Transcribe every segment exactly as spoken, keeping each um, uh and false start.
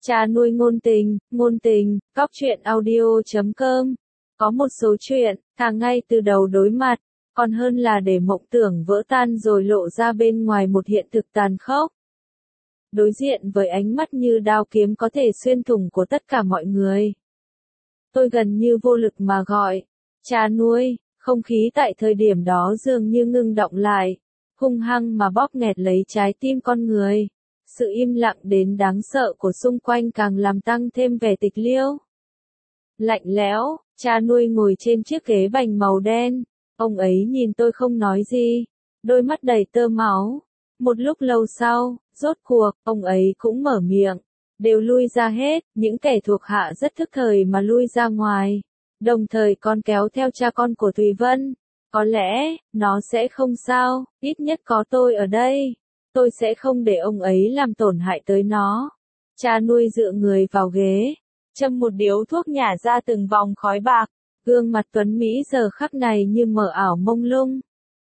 Cha nuôi ngôn tình, ngôn tình, cóc truyện audio chấm com. Có một số chuyện, thà ngay từ đầu đối mặt, còn hơn là để mộng tưởng vỡ tan rồi lộ ra bên ngoài một hiện thực tàn khốc. Đối diện với ánh mắt như đao kiếm có thể xuyên thủng của tất cả mọi người. Tôi gần như vô lực mà gọi, cha nuôi, không khí tại thời điểm đó dường như ngưng động lại, hung hăng mà bóp nghẹt lấy trái tim con người. Sự im lặng đến đáng sợ của xung quanh càng làm tăng thêm vẻ tịch liêu. Lạnh lẽo, cha nuôi ngồi trên chiếc ghế bành màu đen, ông ấy nhìn tôi không nói gì, đôi mắt đầy tơ máu. Một lúc lâu sau, rốt cuộc, ông ấy cũng mở miệng, đều lui ra hết, những kẻ thuộc hạ rất thức thời mà lui ra ngoài. Đồng thời con kéo theo cha con của Thùy Vân, có lẽ, nó sẽ không sao, ít nhất có tôi ở đây. Tôi sẽ không để ông ấy làm tổn hại tới nó. Cha nuôi dựa người vào ghế, châm một điếu thuốc nhả ra từng vòng khói bạc, gương mặt tuấn Mỹ giờ khắc này như mờ ảo mông lung.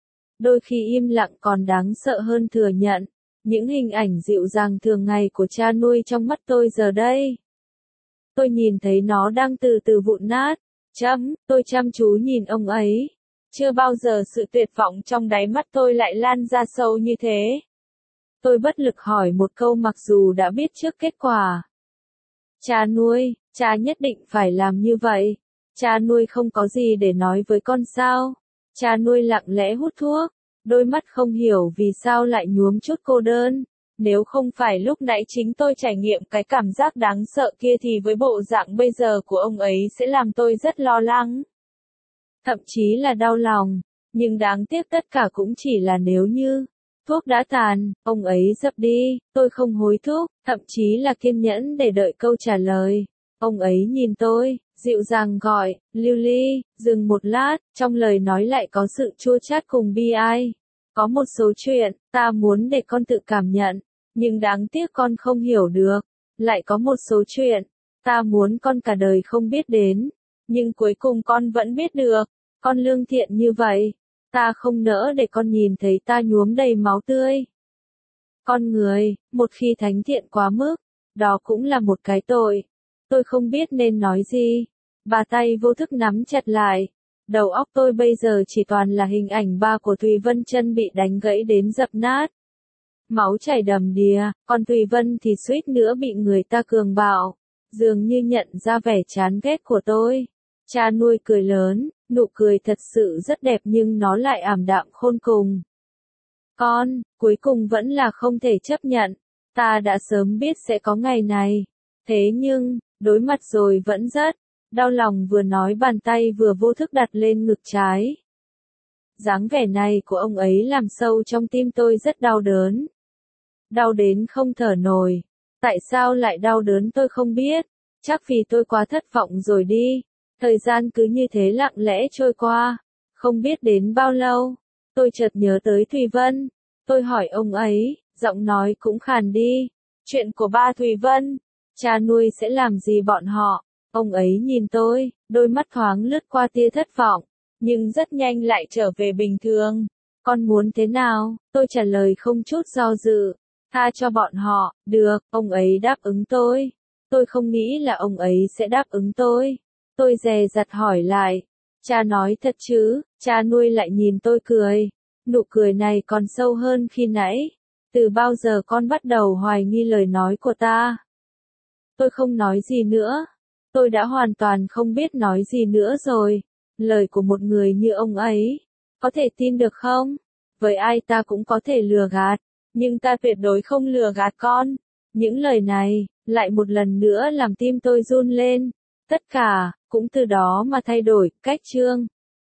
Đôi khi im lặng còn đáng sợ hơn thừa nhận, những hình ảnh dịu dàng thường ngày của cha nuôi trong mắt tôi giờ đây. Tôi nhìn thấy nó đang từ từ vụn nát, chấm, tôi chăm chú nhìn ông ấy. Chưa bao giờ sự tuyệt vọng trong đáy mắt tôi lại lan ra sâu như thế. Tôi bất lực hỏi một câu mặc dù đã biết trước kết quả. Cha nuôi, cha nhất định phải làm như vậy. Cha nuôi không có gì để nói với con sao? Cha nuôi lặng lẽ hút thuốc, đôi mắt không hiểu vì sao lại nhuốm chút cô đơn. Nếu không phải lúc nãy chính tôi trải nghiệm cái cảm giác đáng sợ kia thì với bộ dạng bây giờ của ông ấy sẽ làm tôi rất lo lắng. Thậm chí là đau lòng, nhưng đáng tiếc tất cả cũng chỉ là nếu như. Thuốc đã tàn, ông ấy dập đi, tôi không hối thúc, thậm chí là kiên nhẫn để đợi câu trả lời. Ông ấy nhìn tôi, dịu dàng gọi, Lưu Ly, dừng một lát, trong lời nói lại có sự chua chát cùng bi ai. Có một số chuyện, ta muốn để con tự cảm nhận, nhưng đáng tiếc con không hiểu được. Lại có một số chuyện, ta muốn con cả đời không biết đến, nhưng cuối cùng con vẫn biết được. Con lương thiện như vậy. Ta không nỡ để con nhìn thấy ta nhuốm đầy máu tươi. Con người, một khi thánh thiện quá mức, đó cũng là một cái tội. Tôi không biết nên nói gì. Bà tay vô thức nắm chặt lại. Đầu óc tôi bây giờ chỉ toàn là hình ảnh ba của Thùy Vân chân bị đánh gãy đến dập nát. Máu chảy đầm đìa, còn Thùy Vân thì suýt nữa bị người ta cường bạo. Dường như nhận ra vẻ chán ghét của tôi. Cha nuôi cười lớn, nụ cười thật sự rất đẹp nhưng nó lại ảm đạm khôn cùng. Con, cuối cùng vẫn là không thể chấp nhận. Ta đã sớm biết sẽ có ngày này. Thế nhưng, đối mặt rồi vẫn rất đau lòng, vừa nói bàn tay vừa vô thức đặt lên ngực trái. Dáng vẻ này của ông ấy làm sâu trong tim tôi rất đau đớn. Đau đến không thở nổi. Tại sao lại đau đớn tôi không biết. Chắc vì tôi quá thất vọng rồi đi. Thời gian cứ như thế lặng lẽ trôi qua. Không biết đến bao lâu, tôi chợt nhớ tới Thùy Vân. Tôi hỏi ông ấy, giọng nói cũng khàn đi. Chuyện của ba Thùy Vân, cha nuôi sẽ làm gì bọn họ? Ông ấy nhìn tôi, đôi mắt thoáng lướt qua tia thất vọng, nhưng rất nhanh lại trở về bình thường. Con muốn thế nào? Tôi trả lời không chút do dự. Tha cho bọn họ, được, ông ấy đáp ứng tôi. Tôi không nghĩ là ông ấy sẽ đáp ứng tôi. Tôi dè dặt hỏi lại, cha nói thật chứ? Cha nuôi lại nhìn tôi cười, nụ cười này còn sâu hơn khi nãy. Từ bao giờ con bắt đầu hoài nghi lời nói của ta? Tôi không nói gì nữa. Tôi đã hoàn toàn không biết nói gì nữa rồi. Lời của một người như ông ấy, có thể tin được không? Với ai ta cũng có thể lừa gạt, nhưng ta tuyệt đối không lừa gạt con. Những lời này, lại một lần nữa làm tim tôi run lên. Tất cả, cũng từ đó mà thay đổi, cách chương.